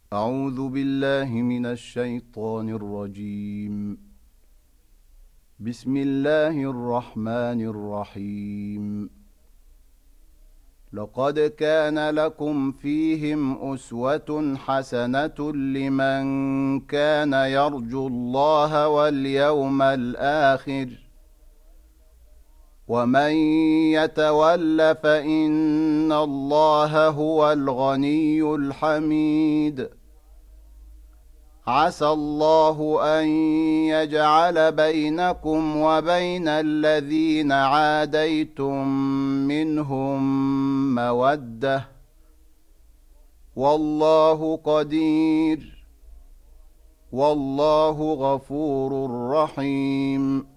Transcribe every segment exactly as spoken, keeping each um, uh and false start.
أعوذ بالله من الشيطان الرجيم. بسم الله الرحمن الرحيم. لقد كان لكم فيهم أسوة حسنة لمن كان يرجو الله واليوم الآخر ومن يتول فإن الله هو الغني الحميد. عسى الله أن يجعل بينكم وبين الذين عاديتم منهم مودة والله قدير والله غفور رحيم.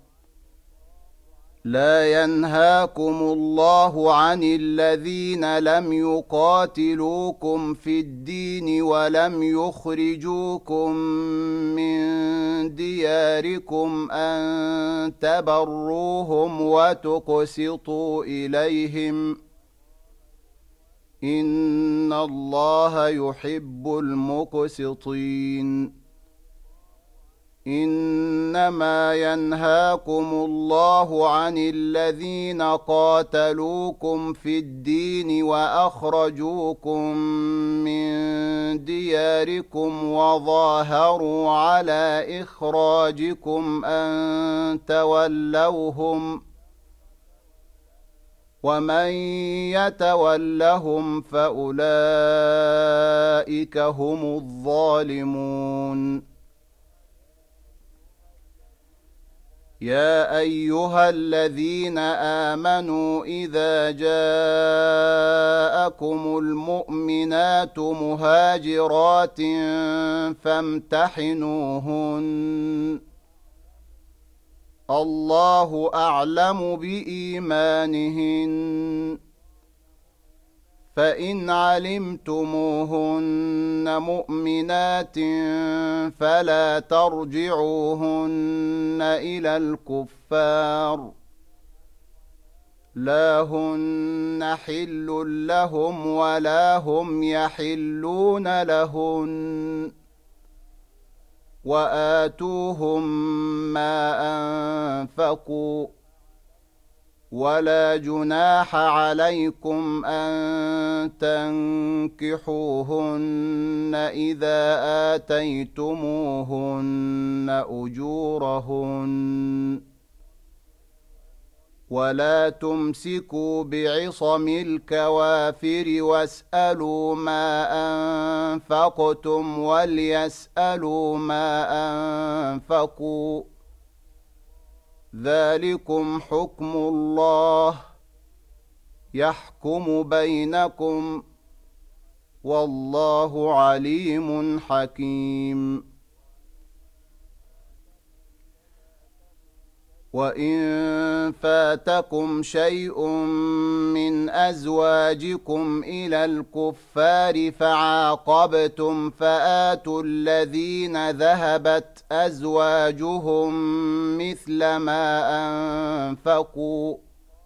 لا ينهاكم الله عن الذين لم يقاتلوكم في الدين ولم يخرجوكم من دياركم أن تبروهم وتقسطوا إليهم إن الله يحب المقسطين. إنما ينهاكم الله عن الذين قاتلوكم في الدين وأخرجوكم من دياركم وظاهروا على إخراجكم أن تولوهم ومن يتولهم فأولئك هم الظالمون. يا أيها الذين آمنوا إذا جاءكم المؤمنات مهاجرات فامتحنوهن الله أعلم بإيمانهن فإن علمتموهن مؤمنات فلا ترجعوهن إلى الكفار لا هن حل لهم ولا هم يحلون لهن وآتوهم ما أنفقوا ولا جناح عليكم أن تنكحوهن إذا آتيتموهن أجورهن ولا تمسكوا بعصم الكوافر واسألوا ما أنفقتم وليسألوا ما أنفقوا ذلكم حكم الله يحكم بينكم والله عليم حكيم. وإن فاتكم شيء من أزواجكم إلى الكفار فعاقبتم فآتوا الذين ذهبت أزواجهم مثل ما أنفقوا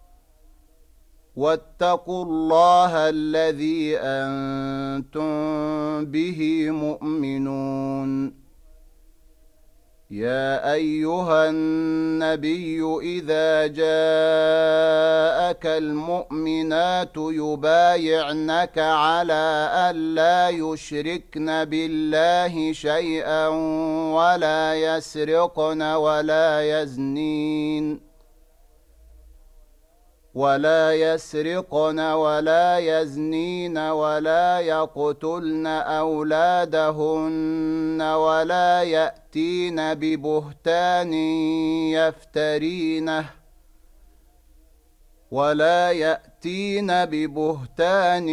واتقوا الله الذي أنتم به مؤمنون. يا أيها النبي إذا جاءك المؤمنات يبايعنك على ألا يشركن بالله شيئا ولا يسرقن ولا يزنين ولا يسرقن ولا يزنين ولا يقتلن أولادهن ولا يأتين ببهتان يفترينه ولا يأتين ببهتان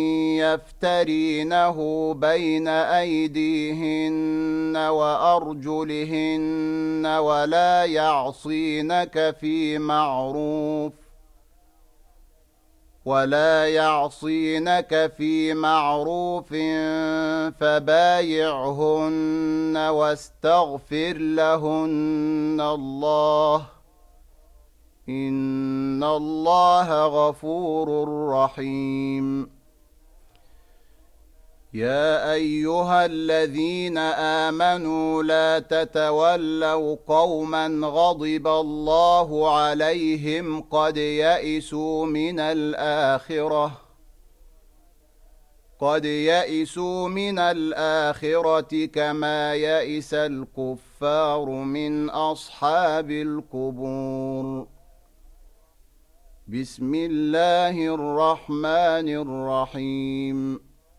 يفترينه بين أيديهن وأرجلهن ولا يعصينك في معروف ولا يعصينك في معروف فبايعهن واستغفر لهن الله إن الله غفور رحيم. يا أيها الذين آمنوا لا تتولوا قوما غضب الله عليهم قد يئسوا من الآخرة قد يئسوا من الآخرة كما يئس الكفار من أصحاب القبور. بسم الله الرحمن الرحيم.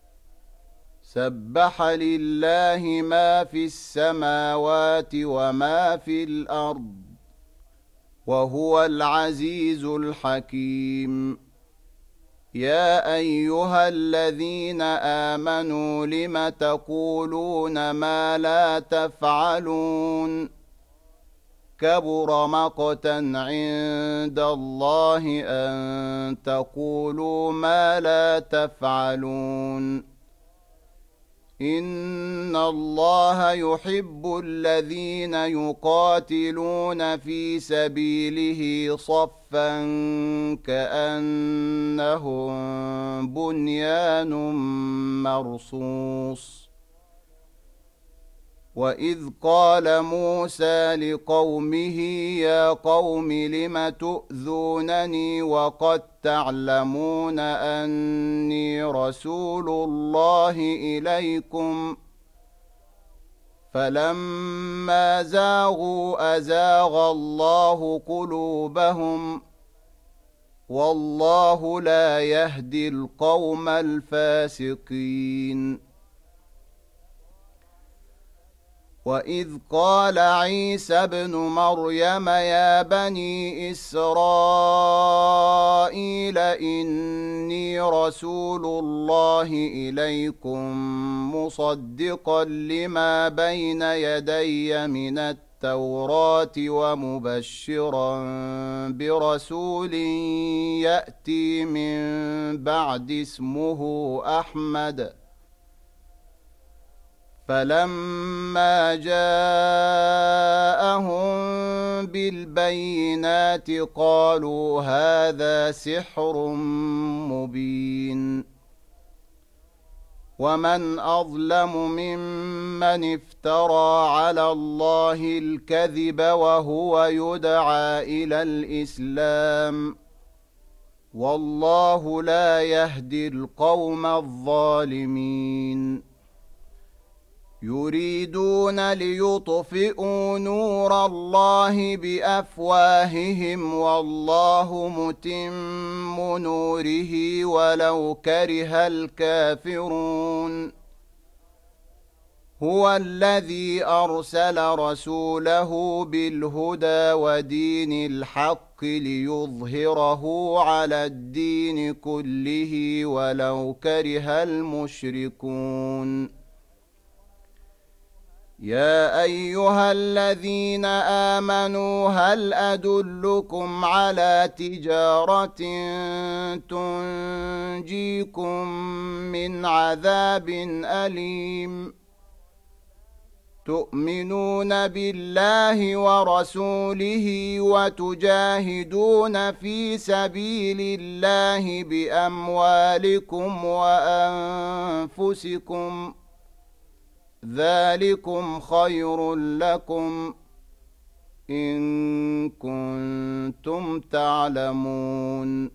سبح لله ما في السماوات وما في الأرض وهو العزيز الحكيم. يا أيها الذين آمنوا لم تقولون ما لا تفعلون كبر مقتا عند الله أن تقولوا ما لا تفعلون. إن الله يحب الذين يقاتلون في سبيله صفا كأنهم بنيان مرصوص. وإذ قال موسى لقومه يا قوم لم تؤذونني وقد تعلمون أني رسول الله إليكم فلما زاغوا أزاغ الله قلوبهم والله لا يهدي القوم الفاسقين. وإذ قال عيسى ابن مريم يا بني إسرائيل إني رسول الله إليكم مصدقا لما بين يدي من التوراة ومبشرا برسول يأتي من بعد اسمه أحمد. فلما جاءهم بالبينات قالوا هذا سحر مبين. ومن أظلم ممن افترى على الله الكذب وهو يدعى إلى الإسلام والله لا يهدي القوم الظالمين. يريدون ليطفئوا نور الله بأفواههم والله متم نوره ولو كره الكافرون. هو الذي أرسل رسوله بالهدى ودين الحق ليظهره على الدين كله ولو كره المشركون. يا أيها الذين آمنوا هل أدلكم على تجارة تنجيكم من عذاب أليم تؤمنون بالله ورسوله وتجاهدون في سبيل الله بأموالكم وأنفسكم ذلكم خير لكم إن كنتم تعلمون.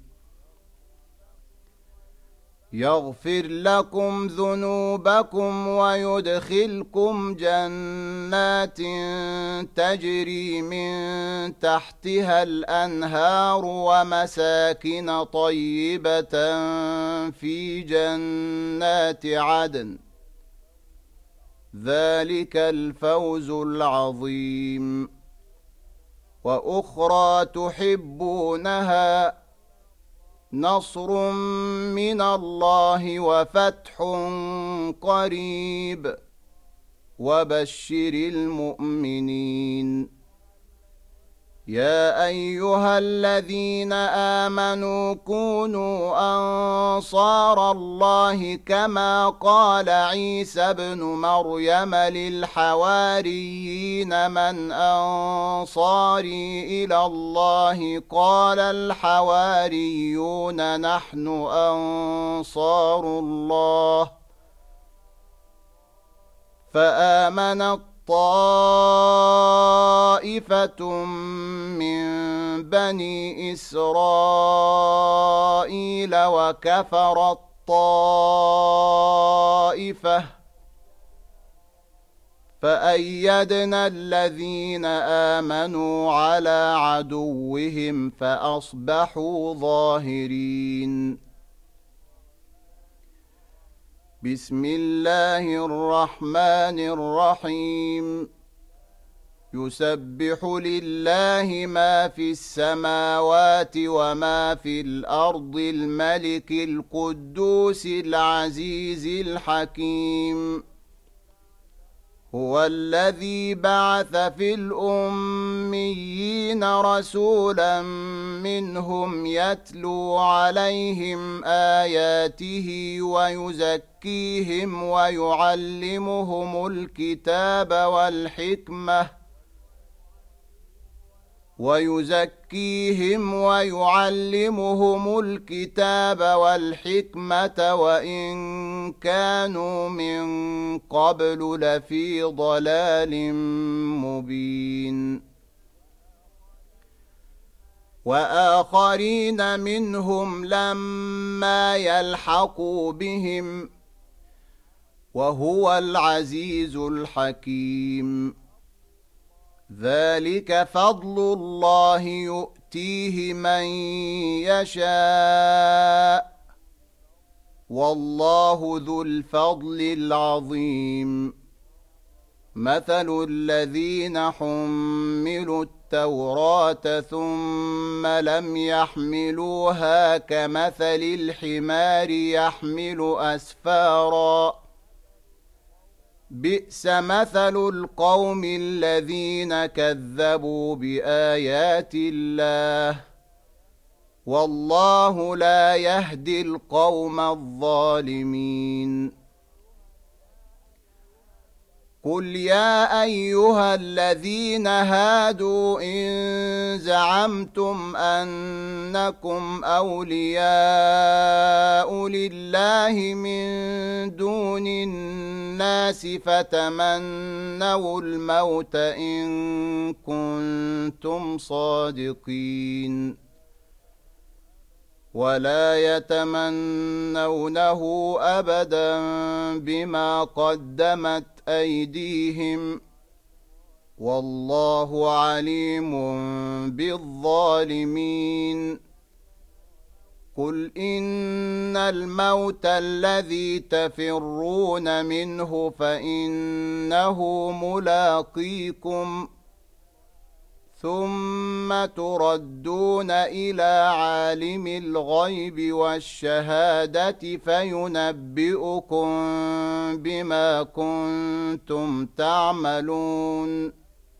يغفر لكم ذنوبكم ويدخلكم جنات تجري من تحتها الأنهار ومساكن طيبة في جنات عدن ذلك الفوز العظيم. وأخرى تحبونها نصر من الله وفتح قريب وبشر المؤمنين. يا أيها الذين آمنوا كونوا أنصار الله كما قال عيسى ابن مريم للحواريين من أنصاري إلى الله قال الحواريون نحن أنصار الله فآمنت طائفة من بني إسرائيل وكفرت طائفة فأيدنا الذين آمنوا على عدوهم فأصبحوا ظاهرين. بسم الله الرحمن الرحيم. يسبح لله ما في السماوات وما في الأرض الملك القدوس العزيز الحكيم. هو الذي بعث في الأميين رسولا منهم يتلو عليهم آياته ويزكيهم ويعلمهم الكتاب والحكمة ويزكيهم ويعلمهم الكتاب والحكمة وإن كانوا من قبل لفي ضلال مبين. وآخرين منهم لما يلحقوا بهم وهو العزيز الحكيم. ذلك فضل الله يؤتيه من يشاء والله ذو الفضل العظيم. مثل الذين حملوا التوراة ثم لم يحملوها كمثل الحمار يحمل أسفارا بئس مثل القوم الذين كذبوا بآيات الله والله لا يهدي القوم الظالمين. قل يا أيها الذين هادوا إن زعمتم أنكم أولياء لله من دون الناس فتمنوا الموت إن كنتم صادقين ولا يتمنونه أبدا بما قدمت أيديهم والله عليم بالظالمين. قل إن الموت الذي تفرون منه فإنه ملاقيكم ثم تردون إلى عالم الغيب والشهادة فينبئكم بما كنتم تعملون.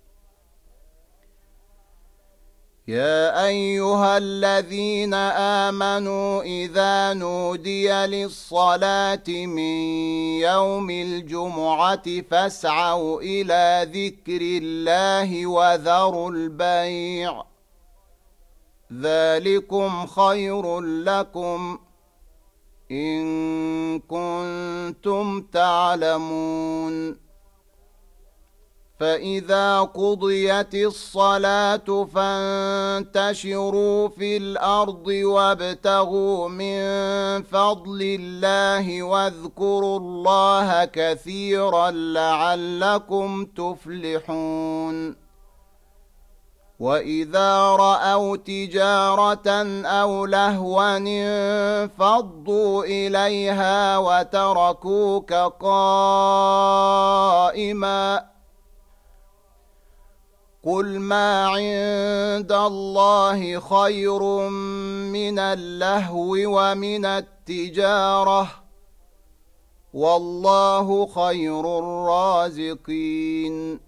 يا أيها الذين آمنوا إذا نودي للصلاة من يوم الجمعة فاسعوا إلى ذكر الله وذروا البيع ذلكم خير لكم إن كنتم تعلمون. فإذا قضيت الصلاة فانتشروا في الأرض وابتغوا من فضل الله واذكروا الله كثيرا لعلكم تفلحون. وإذا رأوا تجارة أو لهوا انفضوا إليها وتركوك قائما قل ما عند الله خير من اللهو ومن التجارة والله خير الرازقين.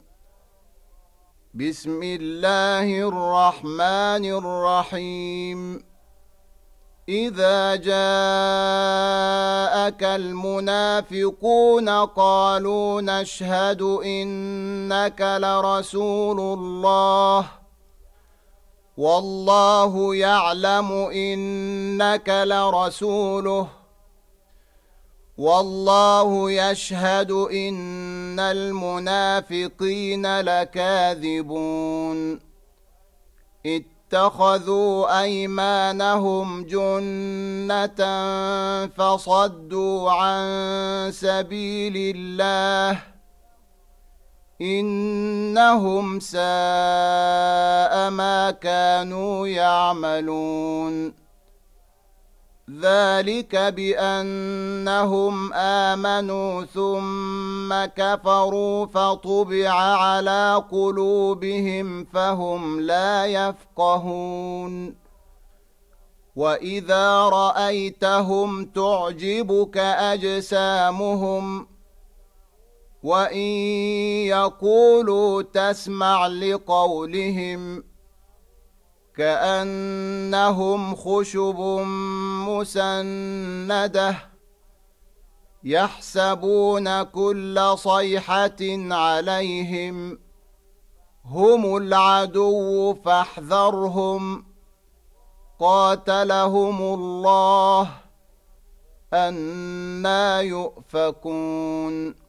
بسم الله الرحمن الرحيم. إذا جاءك المنافقون قالوا نشهد إنك لرسول الله والله يعلم إنك لرسوله والله يشهد إن المنافقين لكاذبون اتخذوا أيمانهم جنة فصدوا عن سبيل الله إنهم ساء ما كانوا يعملون ذلك بأنهم آمنوا ثم كفروا فطبع على قلوبهم فهم لا يفقهون وإذا رأيتهم تعجبك أجسامهم وإن يقولوا تسمع لقولهم كأنهم خشب مسندة يحسبون كل صيحة عليهم هم العدو فاحذرهم قاتلهم الله أنى يؤفكون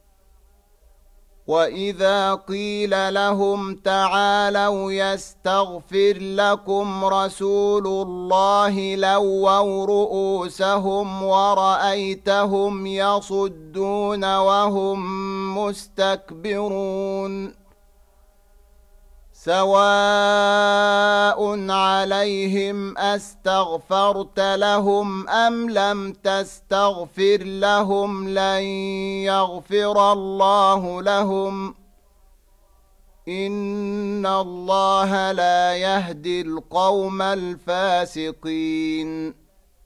وإذا قيل لهم تعالوا يستغفر لكم رسول الله لووا رؤوسهم ورأيتهم يصدون وهم مستكبرون سواء عليهم أستغفرت لهم أم لم تستغفر لهم لن يغفر الله لهم إن الله لا يهدي القوم الفاسقين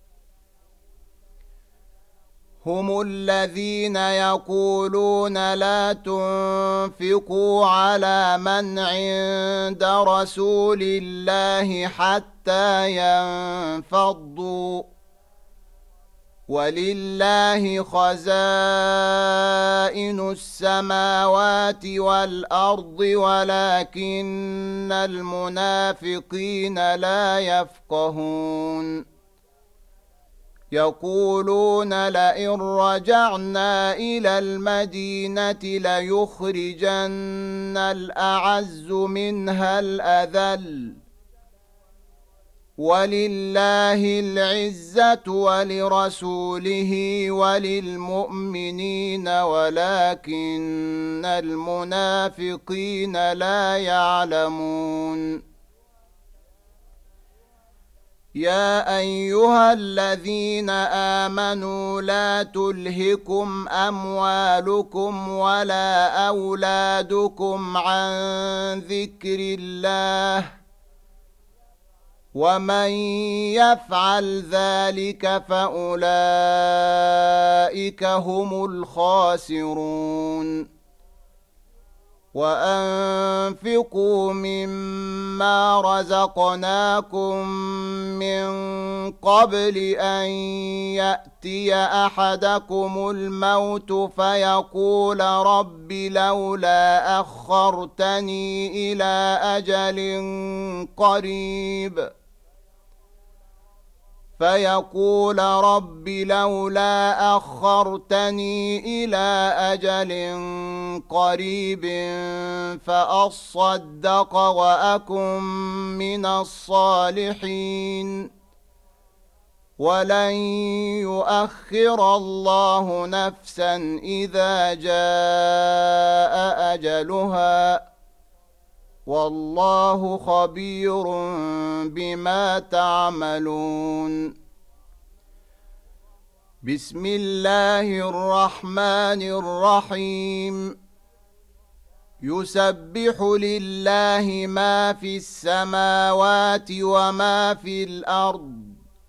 هم الذين يقولون لا تنفقوا على من عند رسول الله حتى ينفضوا ولله خزائن السماوات والأرض ولكن المنافقين لا يفقهون يقولون لئن رجعنا إلى المدينة ليخرجن الأعز منها الأذل ولله العزة ولرسوله وللمؤمنين ولكن المنافقين لا يعلمون يا أيها الذين آمنوا لا تلهكم أموالكم ولا أولادكم عن ذكر الله ومن يفعل ذلك فأولئك هم الخاسرون وأنفقوا مما رزقناكم من قبل أن يأتي أحدكم الموت فيقول رب لولا أخرتني إلى أجل قريب فيقول رب لولا أخرتني إلى أجل قريب فأصدق وأكن من الصالحين ولن يؤخر الله نفسا إذا جاء أجلها والله خبير بما تعملون بسم الله الرحمن الرحيم يسبح لله ما في السماوات وما في الأرض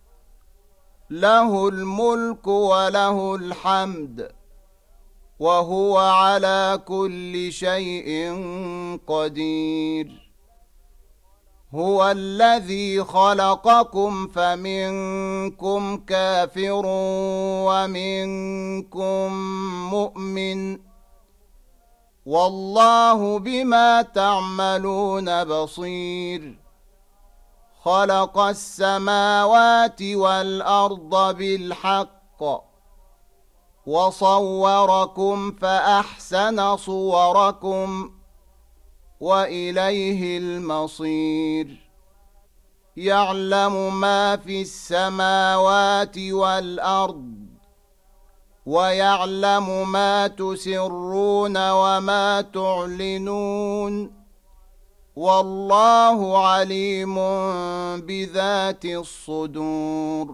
له الملك وله الحمد وهو على كل شيء قدير هو الذي خلقكم فمنكم كافر ومنكم مؤمن والله بما تعملون بصير خلق السماوات والأرض بالحق وصوركم فأحسن صوركم وإليه المصير يعلم ما في السماوات والأرض ويعلم ما تسرون وما تعلنون والله عليم بذات الصدور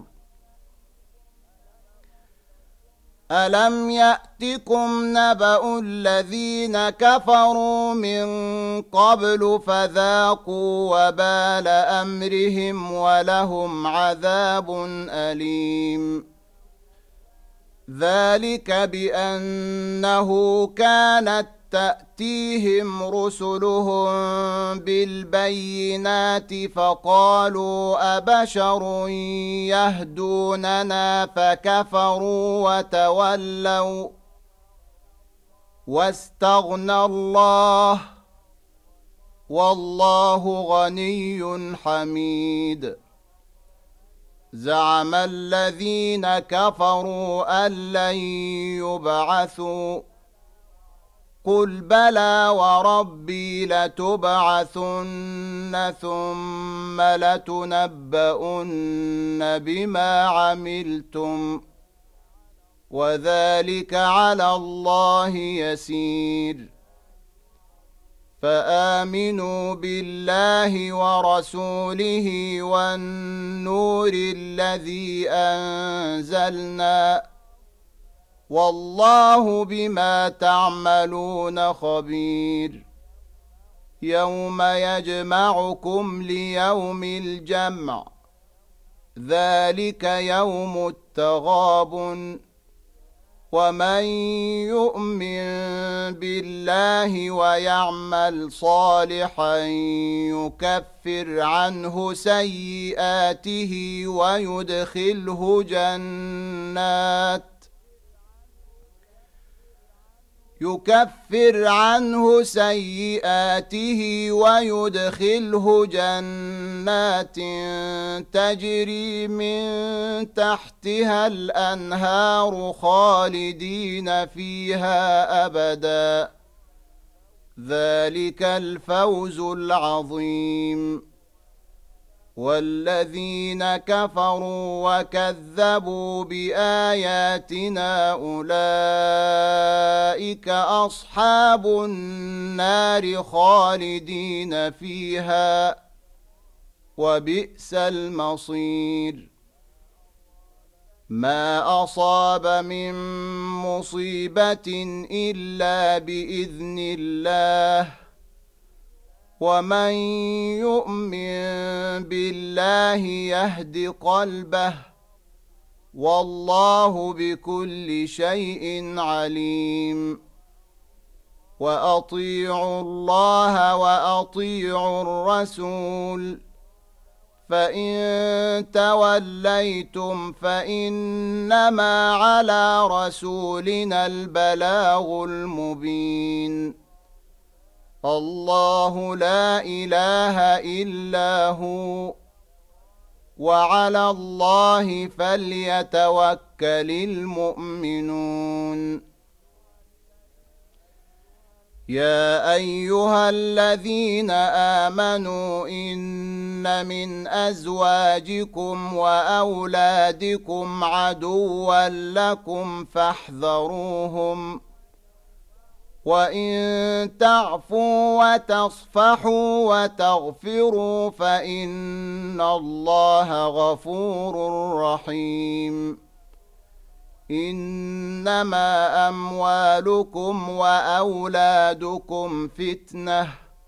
ألم يأتكم نبأ الذين كفروا من قبل فذاقوا وبال أمرهم ولهم عذاب أليم ذلك بأنه كانت تأتيهم رسلهم بالبينات فقالوا أبشر يهدوننا فكفروا وتولوا واستغنى الله والله غني حميد زعم الذين كفروا أن لن يبعثوا قل بلى وربي لتبعثن ثم لتنبؤن بما عملتم وذلك على الله يسير فآمنوا بالله ورسوله والنور الذي أنزلنا والله بما تعملون خبير يوم يجمعكم ليوم الجمع ذلك يوم التغابن ومن يؤمن بالله ويعمل صالحا يكفر عنه سيئاته ويدخله جنات يكفر عنه سيئاته ويدخله جنات تجري من تحتها الأنهار خالدين فيها أبدا ذلك الفوز العظيم والذين كفروا وكذبوا بآياتنا أولئك أصحاب النار خالدين فيها وبئس المصير ما أصاب من مصيبة إلا بإذن الله ومن يؤمن بالله يهد قلبه والله بكل شيء عليم وأطيعوا الله وأطيعوا الرسول فإن توليتم فإنما على رسولنا البلاغ المبين الله لا إله إلا هو وعلى الله فليتوكل المؤمنون يا أيها الذين آمنوا إن من أزواجكم وأولادكم عدوا لكم فاحذروهم وإن تعفوا وتصفحوا وتغفروا فإن الله غفور رحيم إنما أموالكم وأولادكم فتنة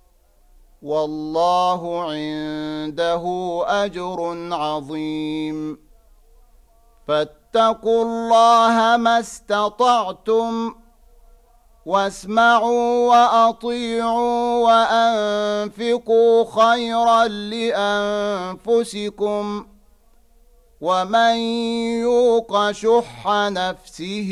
والله عنده أجر عظيم فاتقوا الله ما استطعتم واسمعوا وأطيعوا وأنفقوا خيرا لأنفسكم ومن يوق شح نفسه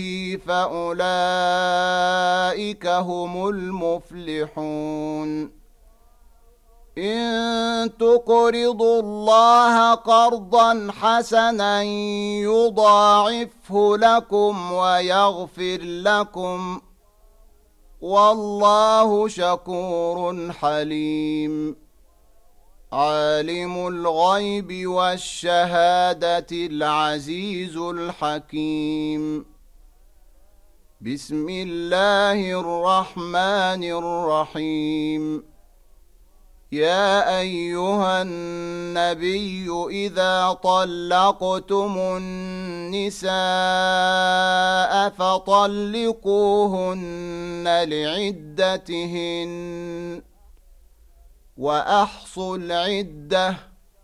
فأولئك هم المفلحون إن تقرضوا الله قرضا حسنا يضاعفه لكم ويغفر لكم والله شكور حليم عالم الغيب والشهادة العزيز الحكيم بسم الله الرحمن الرحيم يا أيها النبي إذا طلقتم النساء فطلقوهن لعدتهن وأحصوا العدة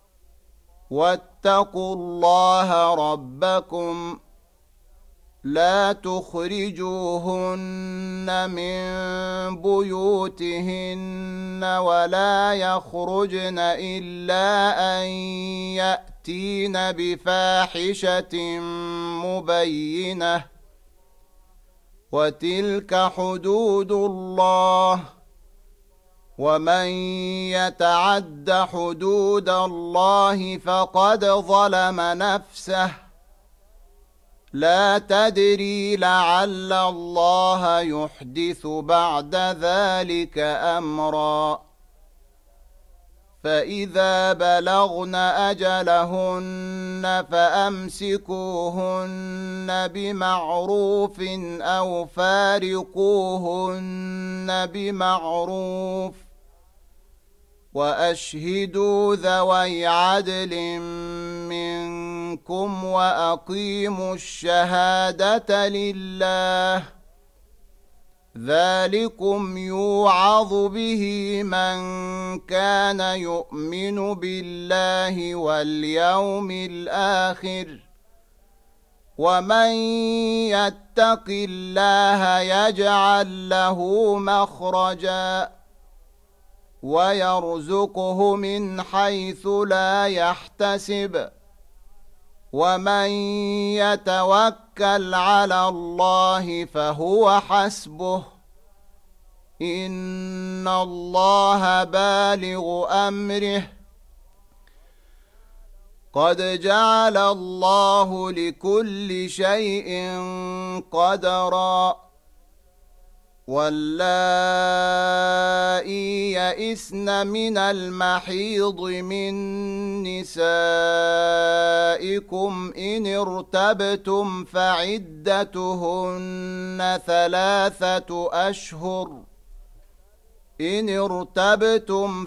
واتقوا الله ربكم لا تخرجوهن من بيوتهن ولا يخرجن إلا أن يأتين بفاحشة مبينة وتلك حدود الله ومن يتعد حدود الله فقد ظلم نفسه لا تدري لعل الله يحدث بعد ذلك أمرا فإذا بلغن أجلهن فأمسكوهن بمعروف أو فارقوهن بمعروف وأشهدوا ذوي عدل منكم وأقيموا الشهادة لله ذلكم يوعظ به من كان يؤمن بالله واليوم الآخر ومن يتق الله يجعل له مخرجا ويرزقه من حيث لا يحتسب ومن يتوكل على الله فهو حسبه إن الله بالغ أمره قد جعل الله لكل شيء قدرا واللائي يئسن من المحيض من نسائكم إن ارتبتم فعدتهن ثلاثة أشهر إن ارتبتم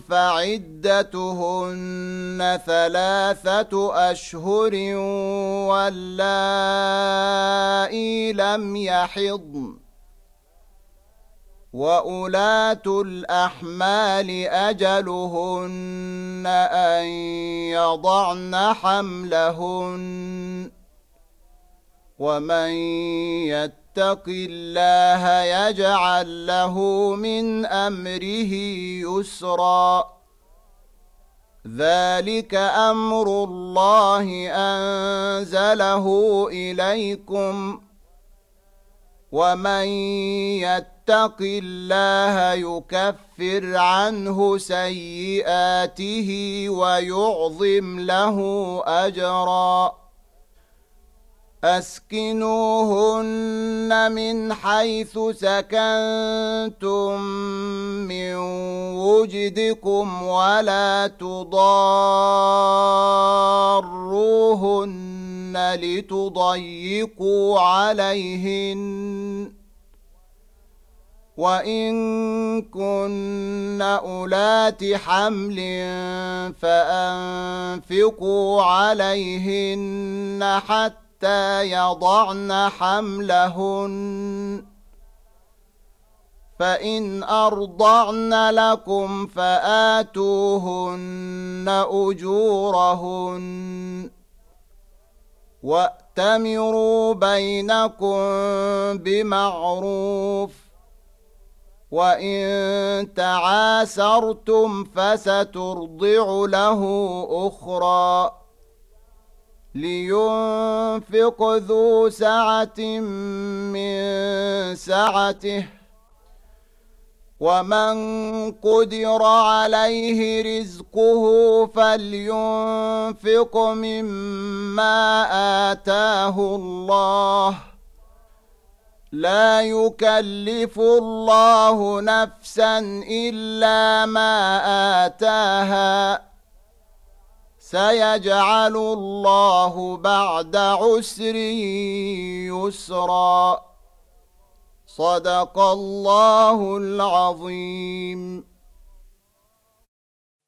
فعدتهن ثلاثة أشهر واللائي لم يحضن وأولاة الأحمال أجلهن أن يضعن حملهن ومن يتق الله يجعل له من أمره يسرا ذلك أمر الله أنزله إليكم ومن يتق الله يكفر عنه سيئاته ويعظم له أجرا أسكنوهن من حيث سكنتم من وجدكم ولا تضاروهن لتضيقوا عليهن وإن كن أولات حمل فأنفقوا عليهن حتى يضعن حملهن فإن أرضعن لكم فآتوهن أجورهن وأتمروا بينكم بمعروف وإن تعاسرتم فسترضع له أخرى لينفق ذو سعة من سعته ومن قدر عليه رزقه فلينفق مما آتاه الله لا يكلف الله نفسا إلا ما آتاها سيجعل الله بعد عسر يسرا صدق الله العظيم.